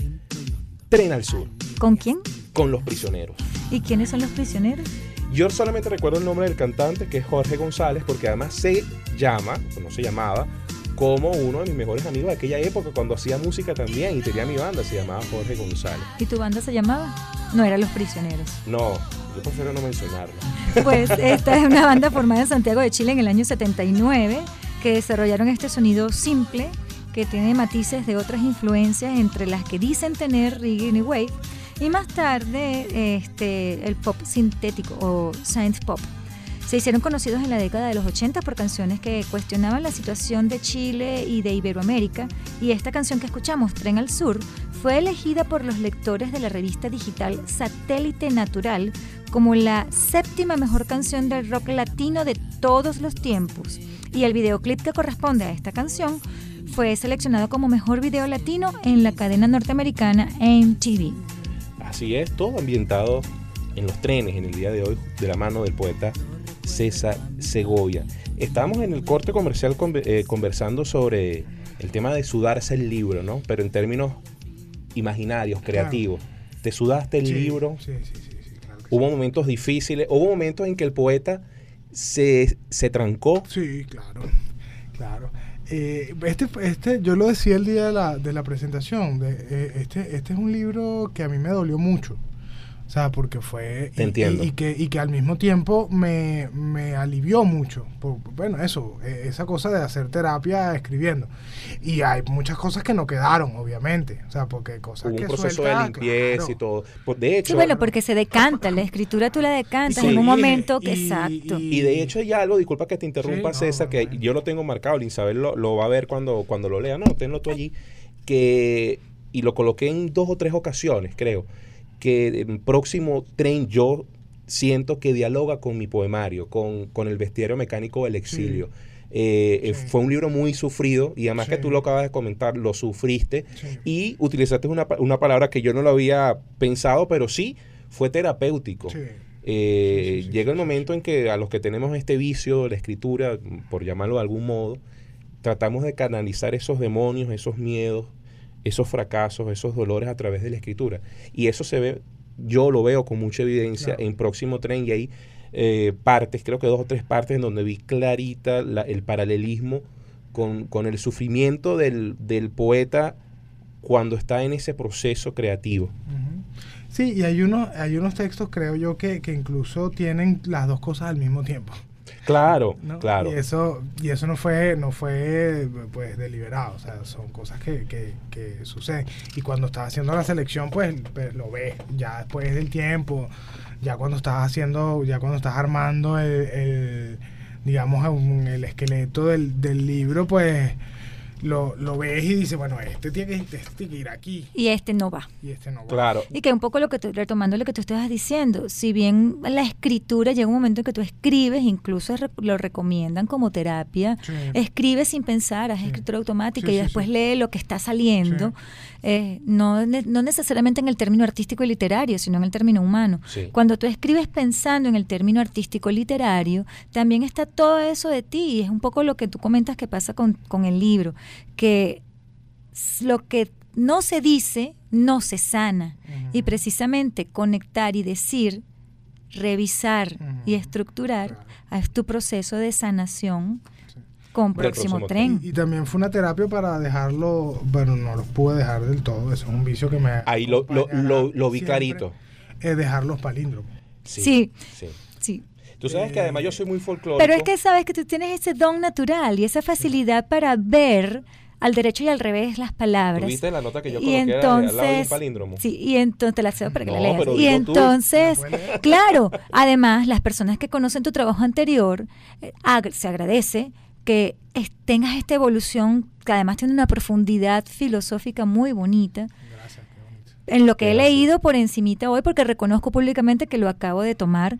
Tren al Sur. ¿Con quién? Con Los Prisioneros. ¿Y quiénes son los prisioneros? Yo solamente recuerdo el nombre del cantante, que es Jorge González, porque además se llama, o no se llamaba, como uno de mis mejores amigos de aquella época, cuando hacía música también y tenía mi banda, se llamaba Jorge González. ¿Y tu banda se llamaba? No, era Los Prisioneros. No, yo prefiero no mencionarlo. Pues esta es una banda formada en Santiago de Chile en el año setenta y nueve, que desarrollaron este sonido simple, que tiene matices de otras influencias, entre las que dicen tener reggae y wave, y más tarde este, el pop sintético o synth pop. Se hicieron conocidos en la década de los ochenta por canciones que cuestionaban la situación de Chile y de Iberoamérica, y esta canción que escuchamos, Tren al Sur, fue elegida por los lectores de la revista digital Satélite Natural como la séptima mejor canción del rock latino de todos los tiempos, y el videoclip que corresponde a esta canción fue seleccionado como mejor video latino en la cadena norteamericana M T V. Así es, todo ambientado en los trenes en el día de hoy, de la mano del poeta César Segovia. Estamos en el corte comercial con, eh, conversando sobre el tema de sudarse el libro, ¿no? Pero en términos imaginarios, creativos. Claro. ¿Te sudaste el sí, libro? Sí, sí, sí, sí, claro que Hubo sí. momentos difíciles, hubo momentos en que el poeta se, se trancó. Sí, claro, claro. Eh, este, este, yo lo decía el día de la, de la presentación, de, eh, este, este es un libro que a mí me dolió mucho. O sea, porque fue... Te y, entiendo. Y, y, que, y que al mismo tiempo me, me alivió mucho. Por, bueno, eso, eh, esa cosa de hacer terapia escribiendo. Y hay muchas cosas que no quedaron, obviamente. O sea, porque cosas Hubo que un proceso suelta, de limpieza claro. y todo. De hecho... Sí, bueno, porque se decanta, la escritura tú la decantas Sí, en un momento que... y- exacto. Y de hecho hay algo, disculpa que te interrumpa, Sí, no, César, que bueno. yo lo tengo marcado, Linsabel lo, lo va a ver cuando, cuando lo lea. No, tenlo tú allí. Que, y lo coloqué en dos o tres ocasiones, creo, que el próximo tren yo siento que dialoga con mi poemario, con, con el bestiario mecánico del exilio. Eh, Sí. Fue un libro muy sufrido y además Sí. que tú lo acabas de comentar, lo sufriste Sí. y utilizaste una, pa- una palabra que yo no lo había pensado, pero sí fue terapéutico. Sí. Eh, Sí, sí, sí, llega sí, el sí, momento sí. en que a los que tenemos este vicio de la escritura, por llamarlo de algún modo, tratamos de canalizar esos demonios, esos miedos, esos fracasos, esos dolores a través de la escritura. Y eso se ve, yo lo veo con mucha evidencia Claro. en Próximo Tren y hay eh, partes, creo que dos o tres partes en donde vi clarita la- el paralelismo con, con el sufrimiento del, del poeta cuando está en ese proceso creativo. Ujú. Sí, y hay unos, hay unos textos, creo yo, que, que incluso tienen las dos cosas al mismo tiempo. Claro, ¿No? claro. Y eso, y eso no fue, no fue pues deliberado, o sea, son cosas que, que, que suceden. Y cuando estás haciendo la selección, pues, pues lo ves, ya después del tiempo, ya cuando estás haciendo, ya cuando estás armando el, el digamos, un- el esqueleto del, del libro, pues lo, lo ves y dices, bueno, este tiene, que, este tiene que ir aquí Y este no va. y este no va. Claro. Y que un poco lo que tú, retomando lo que tú estabas diciendo, si bien la escritura llega un momento en que tú escribes, incluso re- lo recomiendan como terapia, Sí. escribes sin pensar, haz Sí. escritura automática Sí, y sí, después sí. lee lo que está saliendo, eh, no, ne- no necesariamente en el término artístico y literario, sino en el término humano. Sí. Cuando tú escribes pensando en el término artístico literario, también está todo eso de ti, y es un poco lo que tú comentas que pasa con, con el libro, que s- lo que no se dice, no se sana. Ujú. Y precisamente conectar y decir, revisar Ujú. y estructurar Claro. es tu proceso de sanación Sí. con Del Próximo próximo Tren. Y, y también fue una terapia para dejarlo, bueno, no los pude dejar del todo, eso es un vicio que me Ahí lo, lo, acompañará lo, lo vi siempre, clarito. es dejar los palíndromos. Sí. sí. Sí. Tú sabes que además yo soy muy folclórico. Pero es que sabes que tú tienes ese don natural y esa facilidad para ver al derecho y al revés las palabras. ¿Tú viste la nota que yo Y coloqué al- al lado de un entonces, palíndromo? sí, y entonces te la cedo para que No, la leas. pero Y dilo tú. entonces, ¿La puedes leer? claro, además las personas que conocen tu trabajo anterior, eh, ag- se agradece que es- tengas esta evolución que además tiene una profundidad filosófica muy bonita. Gracias, qué bonito. En lo que he Gracias. leído por encimita hoy, porque reconozco públicamente que lo acabo de tomar,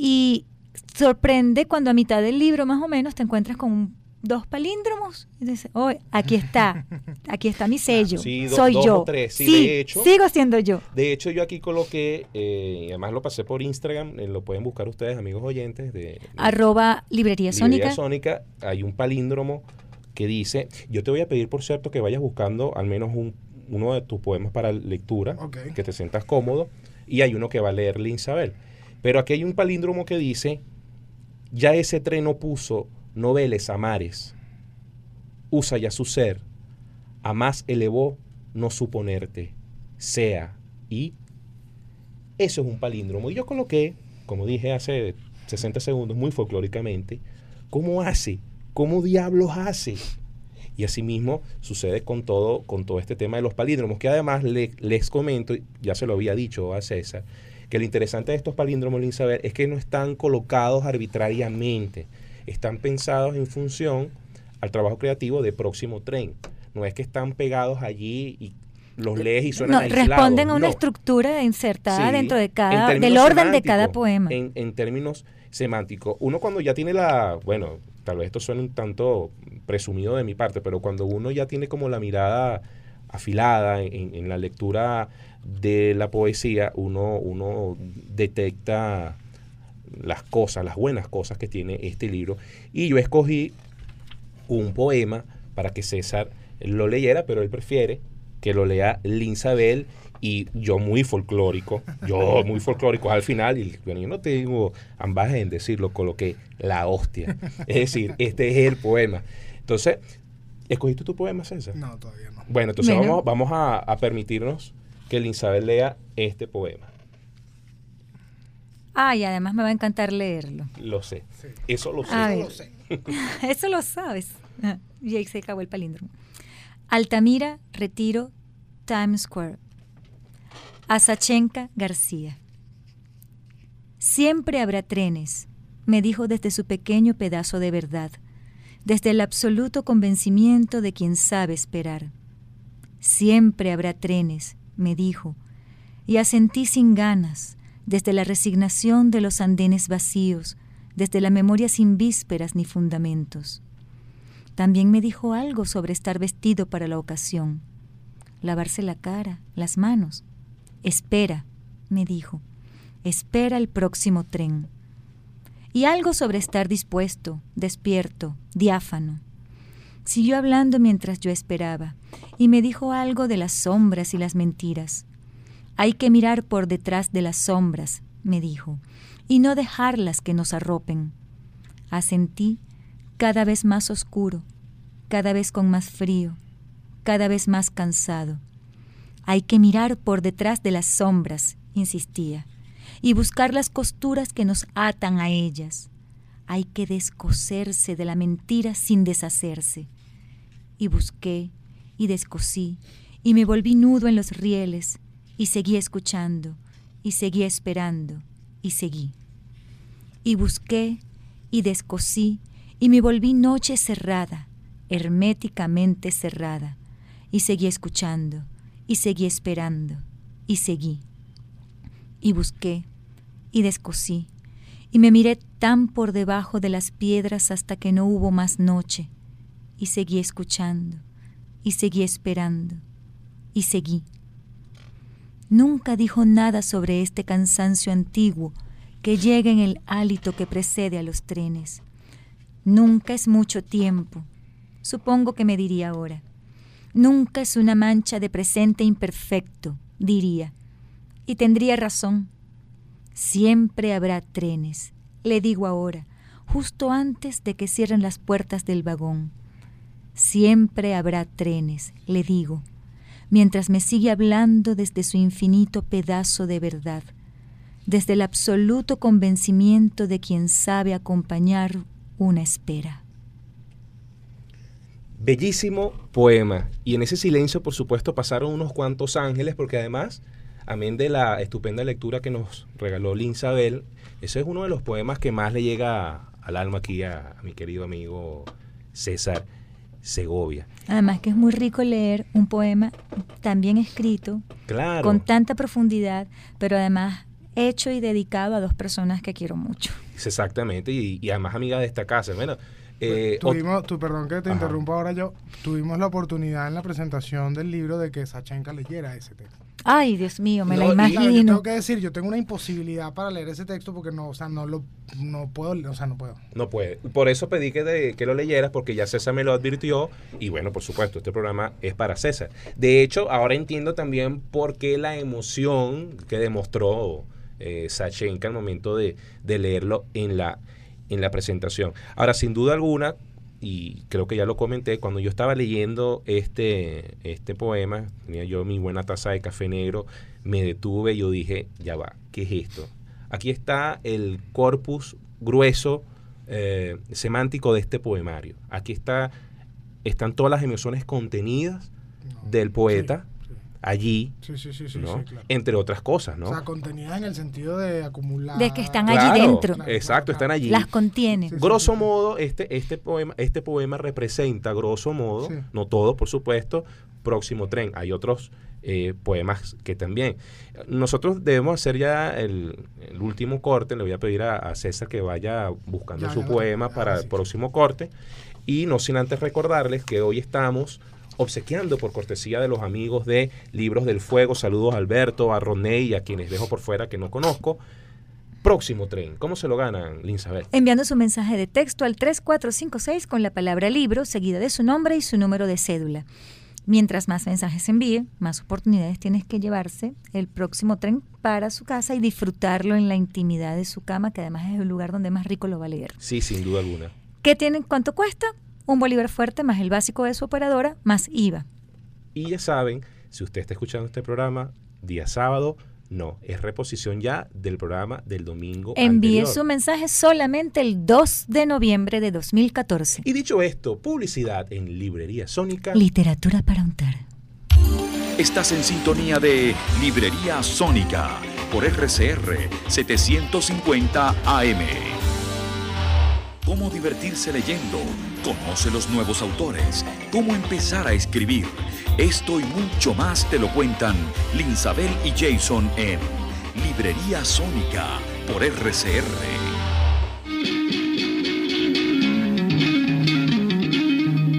y sorprende cuando a mitad del libro más o menos te encuentras con un- dos palíndromos y dices, oh, aquí está, aquí está mi sello, Sí, do- soy dos yo. o tres, sí, Sí, de hecho. sigo siendo yo. De hecho, yo aquí coloqué, eh, y además lo pasé por Instagram, eh, lo pueden buscar ustedes, amigos oyentes de, de Arroba librería Librería sónica. Sónica. Hay un palíndromo que dice, yo te voy a pedir, por cierto, que vayas buscando al menos un, uno de tus poemas para lectura, Ok. que te sientas cómodo, y hay uno que va a leer Linsabel. Pero aquí hay un palíndromo que dice, ya ese tren no puso, no veles a mares, usa ya su ser, a más elevó, no suponerte, sea, y eso es un palíndromo. Y yo coloqué, como dije hace sesenta segundos, muy folclóricamente, ¿cómo hace? ¿Cómo diablos hace? Y asimismo sucede con todo, con todo este tema de los palíndromos, que además le- les comento, ya se lo había dicho a César, que lo interesante de estos palíndromos, Linsabel, es que no están colocados arbitrariamente, están pensados en función al trabajo creativo de Próximo Tren. No es que están pegados allí y los lees y suenan No, aislados. responden a una no. estructura insertada Sí, dentro de en cada, términos del orden de semánticos, cada poema. En, en términos semánticos. Uno cuando ya tiene la, bueno, tal vez esto suene un tanto presumido de mi parte, pero cuando uno ya tiene como la mirada afilada en, en la lectura de la poesía, uno, uno detecta las cosas, las buenas cosas que tiene este libro. Y yo escogí un poema para que César lo leyera, pero él prefiere que lo lea Linsabel, y yo muy folclórico, yo muy folclórico al final, y bueno, yo no tengo ambaje en decirlo, coloqué la hostia. Es decir, este es el poema. Entonces, ¿escogiste tu poema, César? No, todavía no. Bueno, entonces Bueno. vamos, vamos a, a permitirnos que Linsabel lea este poema. Ah, y además me va a encantar leerlo. Lo sé. Sí. Eso lo sé. A Eso ver. lo sé. Eso lo sabes. Y ahí se acabó el palíndromo. Altamira, Retiro, Times Square. Azachenka García. Siempre habrá trenes, me dijo desde su pequeño pedazo de verdad, desde el absoluto convencimiento de quien sabe esperar. Siempre habrá trenes, me dijo, y asentí sin ganas, desde la resignación de los andenes vacíos, desde la memoria sin vísperas ni fundamentos. También me dijo algo sobre estar vestido para la ocasión, lavarse la cara, las manos. Espera, me dijo, espera el próximo tren. Y algo sobre estar dispuesto, despierto, diáfano. Siguió hablando mientras yo esperaba, y me dijo algo de las sombras y las mentiras. Hay que mirar por detrás de las sombras, me dijo, y no dejarlas que nos arropen. Asentí, cada vez más oscuro, cada vez con más frío, cada vez más cansado. Hay que mirar por detrás de las sombras, insistía, y buscar las costuras que nos atan a ellas. Hay que descoserse de la mentira sin deshacerse. Y busqué, y descosí, y me volví nudo en los rieles, y seguí escuchando, y seguí esperando, y seguí. Y busqué, y descosí, y me volví noche cerrada, herméticamente cerrada, y seguí escuchando, y seguí esperando, y seguí. Y busqué, y descosí, y me miré tan por debajo de las piedras hasta que no hubo más noche, y seguí escuchando, y seguí esperando, y seguí. Nunca dijo nada sobre este cansancio antiguo que llega en el hálito que precede a los trenes. Nunca es mucho tiempo, supongo que me diría ahora. Nunca es una mancha de presente imperfecto, diría. Y tendría razón. Siempre habrá trenes, le digo ahora, justo antes de que cierren las puertas del vagón. Siempre habrá trenes, le digo, mientras me sigue hablando desde su infinito pedazo de verdad, desde el absoluto convencimiento de quien sabe acompañar una espera. Bellísimo poema. Y en ese silencio, por supuesto, pasaron unos cuantos ángeles, porque además, amén de la estupenda lectura que nos regaló Linsabel, ese es uno de los poemas que más le llega al alma aquí a, a mi querido amigo César Segovia. Además que es muy rico leer un poema tan bien escrito, claro, con tanta profundidad, pero además hecho y dedicado a dos personas que quiero mucho. Exactamente, y, y además amiga de esta casa. Bueno, eh, tuvimos, tu, perdón que te Ajá. interrumpa ahora yo, tuvimos la oportunidad en la presentación del libro de que Sachenka leyera ese texto. Ay, Dios mío, me No, la y- imagino. Claro, yo tengo que decir, yo tengo una imposibilidad para leer ese texto porque no, o sea, no lo, no puedo, o sea, no puedo. no puede. Por eso pedí que, de, que lo leyeras, porque ya César me lo advirtió. Y bueno, por supuesto, este programa es para César. De hecho, ahora entiendo también por qué la emoción que demostró eh, Sachenka al momento de, de leerlo en la, en la presentación. Ahora, sin duda alguna, y creo que ya lo comenté, cuando yo estaba leyendo este, este poema, tenía yo mi buena taza de café negro, me detuve y yo dije, ya va, ¿qué es esto? Aquí está el corpus grueso eh, semántico de este poemario. Aquí está, están todas las emociones contenidas No. del poeta Sí, sí. allí, Sí, sí, sí, sí, ¿no? sí, claro. Entre otras cosas, ¿no? O sea, contenidas en el sentido de acumular. De que están Claro, allí dentro. Exacto, están allí. Las contiene. Sí, sí. Grosso modo, este, este, poema, este poema representa, grosso modo, Sí. no todo, por supuesto, Próximo Tren. Hay otros eh, poemas que también. Nosotros debemos hacer ya el, el último corte. Le voy a pedir a, a César que vaya buscando Ya, su ya lo poema tengo, para ahora el sí. próximo corte. Y no sin antes recordarles que hoy estamos obsequiando por cortesía de los amigos de Libros del Fuego. Saludos a Alberto, a Roné y a quienes dejo por fuera que no conozco. Próximo Tren. ¿Cómo se lo ganan, Linsabel? Enviando su mensaje de texto al tres cuatro cinco seis con la palabra libro, seguida de su nombre y su número de cédula. Mientras más mensajes envíe, más oportunidades tienes que llevarse el próximo tren para su casa y disfrutarlo en la intimidad de su cama, que además es el lugar donde más rico lo va a leer. Sí, sin duda alguna. ¿Qué tienen? ¿Cuánto cuesta? Un bolívar fuerte más el básico de su operadora más I V A. Y ya saben, si usted está escuchando este programa día sábado, no, es reposición ya del programa del domingo Envíe anterior. su mensaje solamente el dos de noviembre de dos mil catorce. Y dicho esto, publicidad en Librería Sónica. Literatura para untar. Estás en sintonía de Librería Sónica por R C R setecientos cincuenta A M. Cómo divertirse leyendo, conoce los nuevos autores, cómo empezar a escribir. Esto y mucho más te lo cuentan Linsabel y Jason en Librería Sónica por R C R.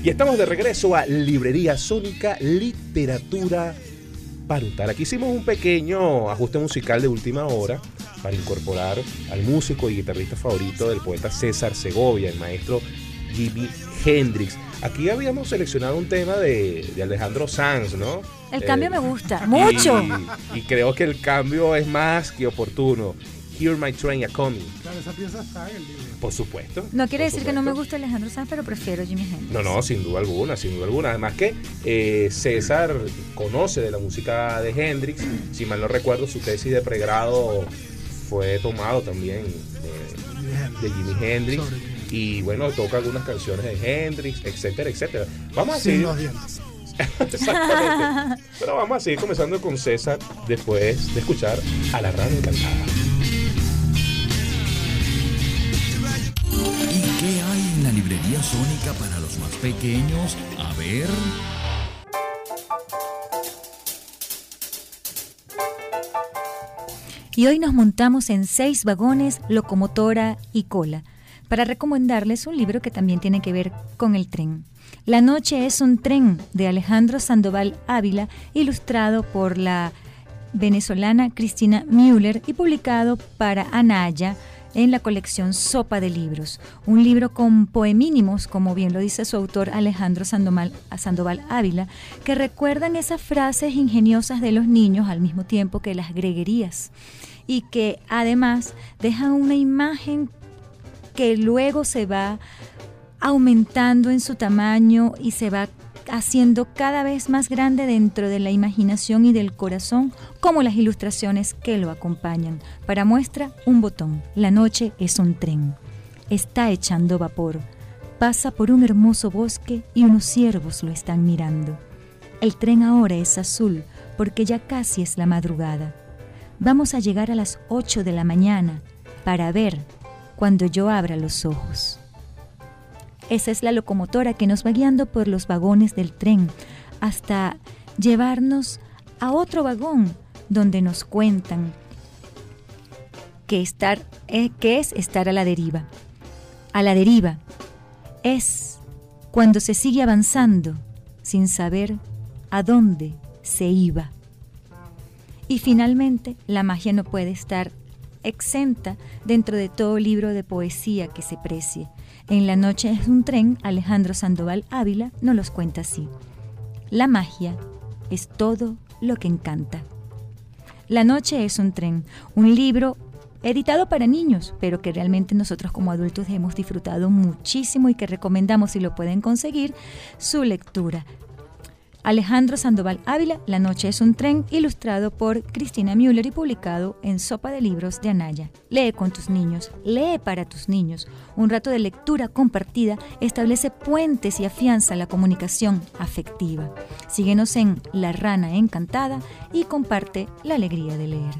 Y estamos de regreso a Librería Sónica, literatura para untar. Aquí hicimos un pequeño ajuste musical de última hora para incorporar al músico y guitarrista favorito del poeta César Segovia, el maestro Jimi Hendrix. Aquí habíamos seleccionado un tema de, de Alejandro Sanz, ¿no? El cambio Eh, me gusta, mucho. Y, y creo que el cambio es más que oportuno. Hear My Train a Coming. Claro, esa pieza está en el libro. Por supuesto. No quiere por decir que no me supuesto. guste Alejandro Sanz, pero prefiero Jimi Hendrix. No, no, sin duda alguna, sin duda alguna. Además que eh, César conoce de la música de Hendrix. Si mal no recuerdo, su tesis de pregrado fue tomado también de, de Jimi Hendrix. Y bueno, toca algunas canciones de Hendrix, etcétera, etcétera. Vamos a Sin seguir. los dientes. Exactamente. Pero vamos a seguir comenzando con César después de escuchar a La Rana Encantada. ¿Y qué hay en la librería Sónica para los más pequeños? A ver. Y hoy nos montamos en seis vagones, locomotora y cola, para recomendarles un libro que también tiene que ver con el tren. La noche es un tren, de Alejandro Sandoval Ávila, ilustrado por la venezolana Cristina Müller y publicado para Anaya en la colección Sopa de Libros. Un libro con poemínimos, como bien lo dice su autor Alejandro Sandoval, Sandoval Ávila, que recuerdan esas frases ingeniosas de los niños al mismo tiempo que las greguerías, y que además dejan una imagen que luego se va aumentando en su tamaño y se va haciendo cada vez más grande dentro de la imaginación y del corazón, como las ilustraciones que lo acompañan. Para muestra, un botón. La noche es un tren. Está echando vapor. Pasa por un hermoso bosque y unos ciervos lo están mirando. El tren ahora es azul porque ya casi es la madrugada. Vamos a llegar a las ocho de la mañana para ver cuando yo abra los ojos. Esa es la locomotora que nos va guiando por los vagones del tren hasta llevarnos a otro vagón donde nos cuentan que, estar, eh, que es estar a la deriva. A la deriva es cuando se sigue avanzando sin saber a dónde se iba. Y finalmente, la magia no puede estar exenta dentro de todo libro de poesía que se precie. En La noche es un tren, Alejandro Sandoval Ávila nos los cuenta así. La magia es todo lo que encanta. La noche es un tren, un libro editado para niños, pero que realmente nosotros como adultos hemos disfrutado muchísimo y que recomendamos, si lo pueden conseguir, su lectura. Alejandro Sandoval Ávila, La noche es un tren, ilustrado por Cristina Müller y publicado en Sopa de Libros de Anaya. Lee con tus niños, lee para tus niños. Un rato de lectura compartida establece puentes y afianza la comunicación afectiva. Síguenos en La Rana Encantada y comparte la alegría de leer.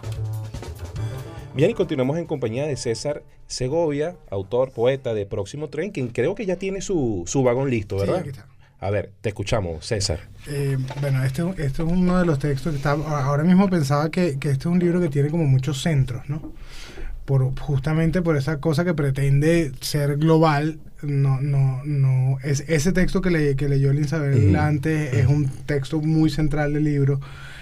Bien, y continuamos en compañía de César Segovia, autor, poeta de Próximo Tren, quien creo que ya tiene su, su vagón listo, ¿verdad? Sí, aquí está. A ver, te escuchamos, César. Eh, bueno, este, este es uno de los textos que está... Ahora mismo pensaba que, que este es un libro que tiene como muchos centros, ¿no? Por, justamente por esa cosa que pretende ser global. No, no, no. Es, ese texto que, le, que leyó Linsabel uh-huh. antes es un texto muy central del libro.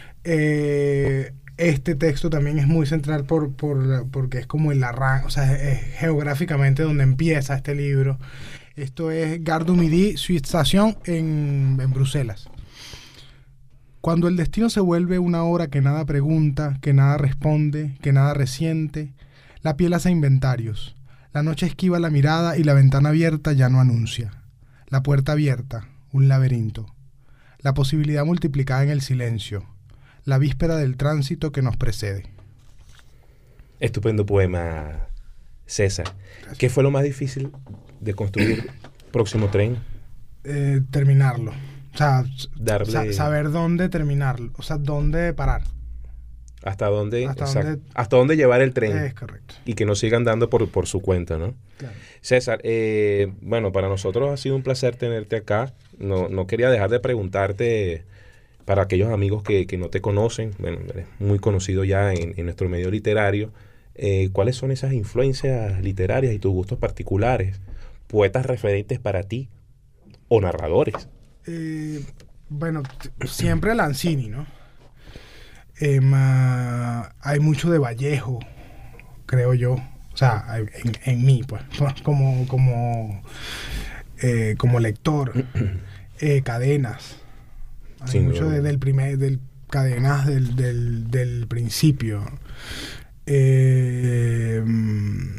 Eh, este texto también es muy central por, por, porque es como el arranque, o sea, es, es geográficamente donde empieza este libro. Esto es Gare du Midi, su estación en, en Bruselas. Cuando el destino se vuelve una hora que nada pregunta, que nada responde, que nada resiente, la piel hace inventarios. La noche esquiva la mirada y la ventana abierta ya no anuncia. La puerta abierta, un laberinto. La posibilidad multiplicada en el silencio. La víspera del tránsito que nos precede. Estupendo poema, César. Gracias. ¿Qué fue lo más difícil de construir Próximo Tren? Eh, terminarlo. O sea, Darle... sa- saber dónde terminarlo. O sea, dónde parar. Hasta dónde, hasta exacto, dónde, hasta dónde llevar el tren. Es correcto. Y que no sigan dando por, por su cuenta, ¿no? Claro. César, eh, bueno, para nosotros ha sido un placer tenerte acá. No, no quería dejar de preguntarte, para aquellos amigos que, que no te conocen, bueno, eres muy conocido ya en, en nuestro medio literario, eh, ¿cuáles son esas influencias literarias y tus gustos particulares? Poetas referentes para ti. o narradores. Eh, bueno, t- siempre Lanzini, ¿no? Eh, ma- hay mucho de Vallejo, creo yo. O sea, hay- en, en mí, pues, como, como, eh, como lector. Eh, Cadenas. Hay Sin mucho duda. de- del primer, del Cadenas del, del, del principio. Eh, mm,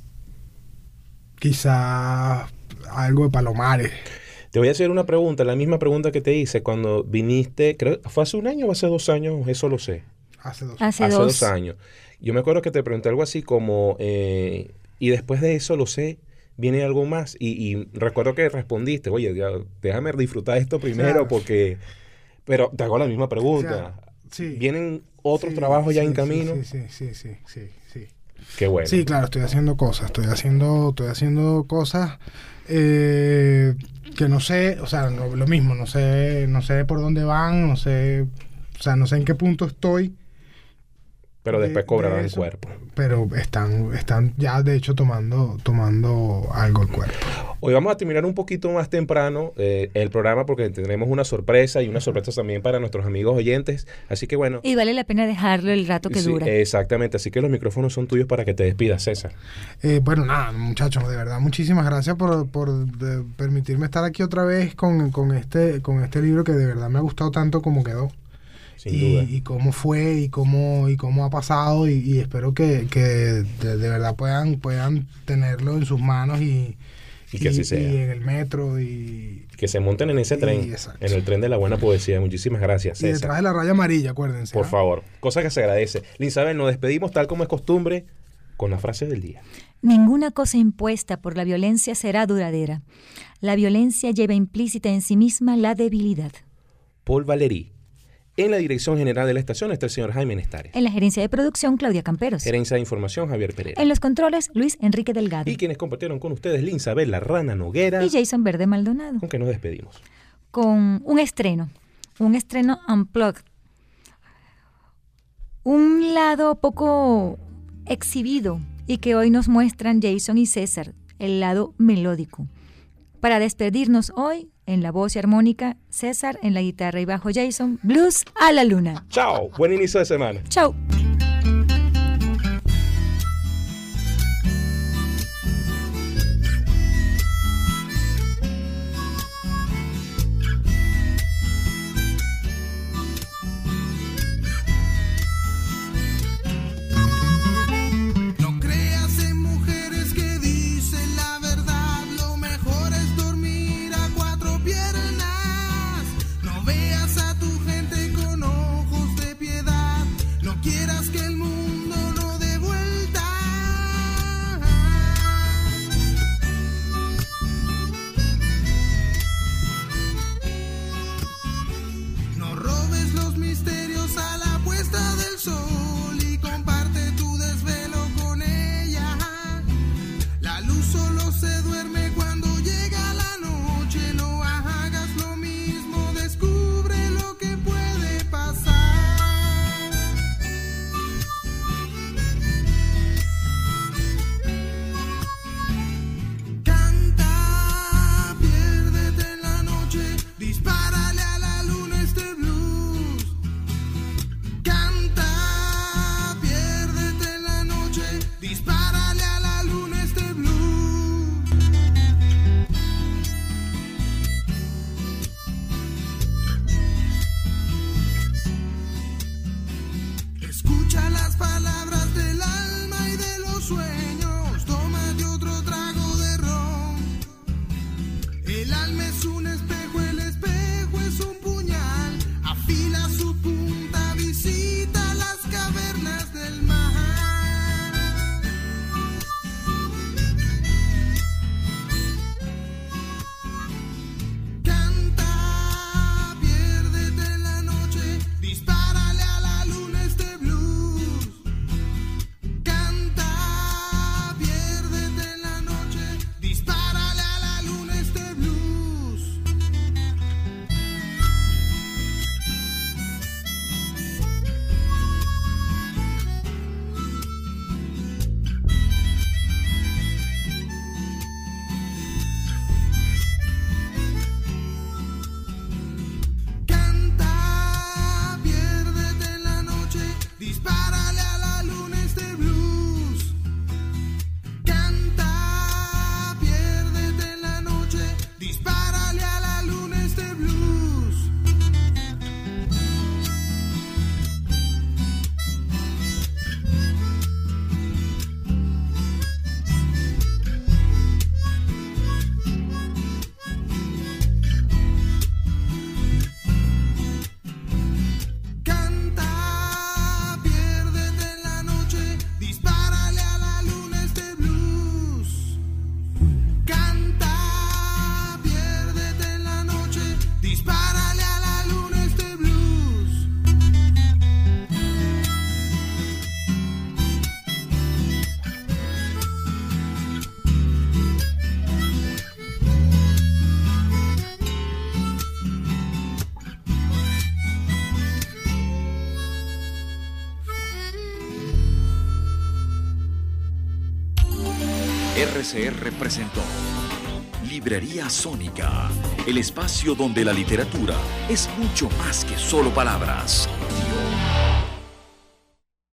quizás algo de Palomares. Te voy a hacer una pregunta, la misma pregunta que te hice cuando viniste, creo, ¿fue hace un año o hace dos años? Eso lo sé. Hace dos. Hace, Hace dos. dos años. Yo me acuerdo que te pregunté algo así como, eh, y después de eso lo sé, viene algo más. Y, y recuerdo que respondiste, oye, ya, déjame disfrutar esto primero Claro. porque... Pero te hago la misma pregunta. Claro, sí. ¿Vienen otros Sí, trabajos ya sí, en sí, camino? Sí, sí, sí, sí, sí, sí. Qué bueno. Sí, claro, estoy haciendo cosas, estoy haciendo, estoy haciendo cosas eh, que no sé, o sea, no- lo mismo, no sé, no sé por dónde van, no sé, o sea, no sé en qué punto estoy, Pero de- después de cobrarán eso. cuerpo. pero están, están ya de hecho tomando, tomando algo el cuerpo. Hoy vamos a terminar un poquito más temprano eh, el programa porque tendremos una sorpresa y una sorpresa también para nuestros amigos oyentes. Así que bueno. Y vale la pena dejarlo el rato que sí, dura. exactamente. Así que los micrófonos son tuyos para que te despidas, César. Eh, bueno, nada, muchachos, de verdad, muchísimas gracias por, por de- permitirme estar aquí otra vez con, con, este, con este libro que de verdad me ha gustado tanto como quedó. Sin y, duda. y cómo fue y cómo y cómo ha pasado y, y espero que, que de, de verdad puedan puedan tenerlo en sus manos y, Y que así sea. y en el metro y, Que se monten en ese Sí, tren, exacto. en el tren de la buena poesía. Muchísimas gracias, y detrás César. de la raya amarilla, acuérdense. Por ¿ah? favor. Cosa que se agradece. Linsabel, nos despedimos tal como es costumbre con la frase del día. Ninguna cosa impuesta por la violencia será duradera. La violencia lleva implícita en sí misma la debilidad. Paul Valéry. En la dirección general de la estación está el señor Jaime Nestares. En la gerencia de producción, Claudia Camperos. Gerencia de información, Javier Pereira. En los controles, Luis Enrique Delgado. Y quienes compartieron con ustedes, Linsabel, la rana Noguera. Y Jason Verde Maldonado. ¿Con qué nos despedimos? Con un estreno. Un estreno unplugged. Un lado poco exhibido y que hoy nos muestran Jason y César, el lado melódico. Para despedirnos hoy, en la voz y armónica, César, en la guitarra y bajo Jason, Blues a la Luna. Chao, buen inicio de semana. Chao. No creas en mujeres que dicen la verdad, lo mejor es dormir a cuatro piernas. No veas a tu gente con ojos de piedad, no quieras que el mundo no dé vuelta. No robes los misterios a la puesta del sol y comparte tu desvelo con ella. La luz solo se duerme cuando llega la noche. No hagas lo mismo, descubre lo que puede pasar. Canta, piérdete en la noche, dispárale a la luna este blues. R C R presentó Librería Sónica, el espacio donde la literatura es mucho más que solo palabras. Dios.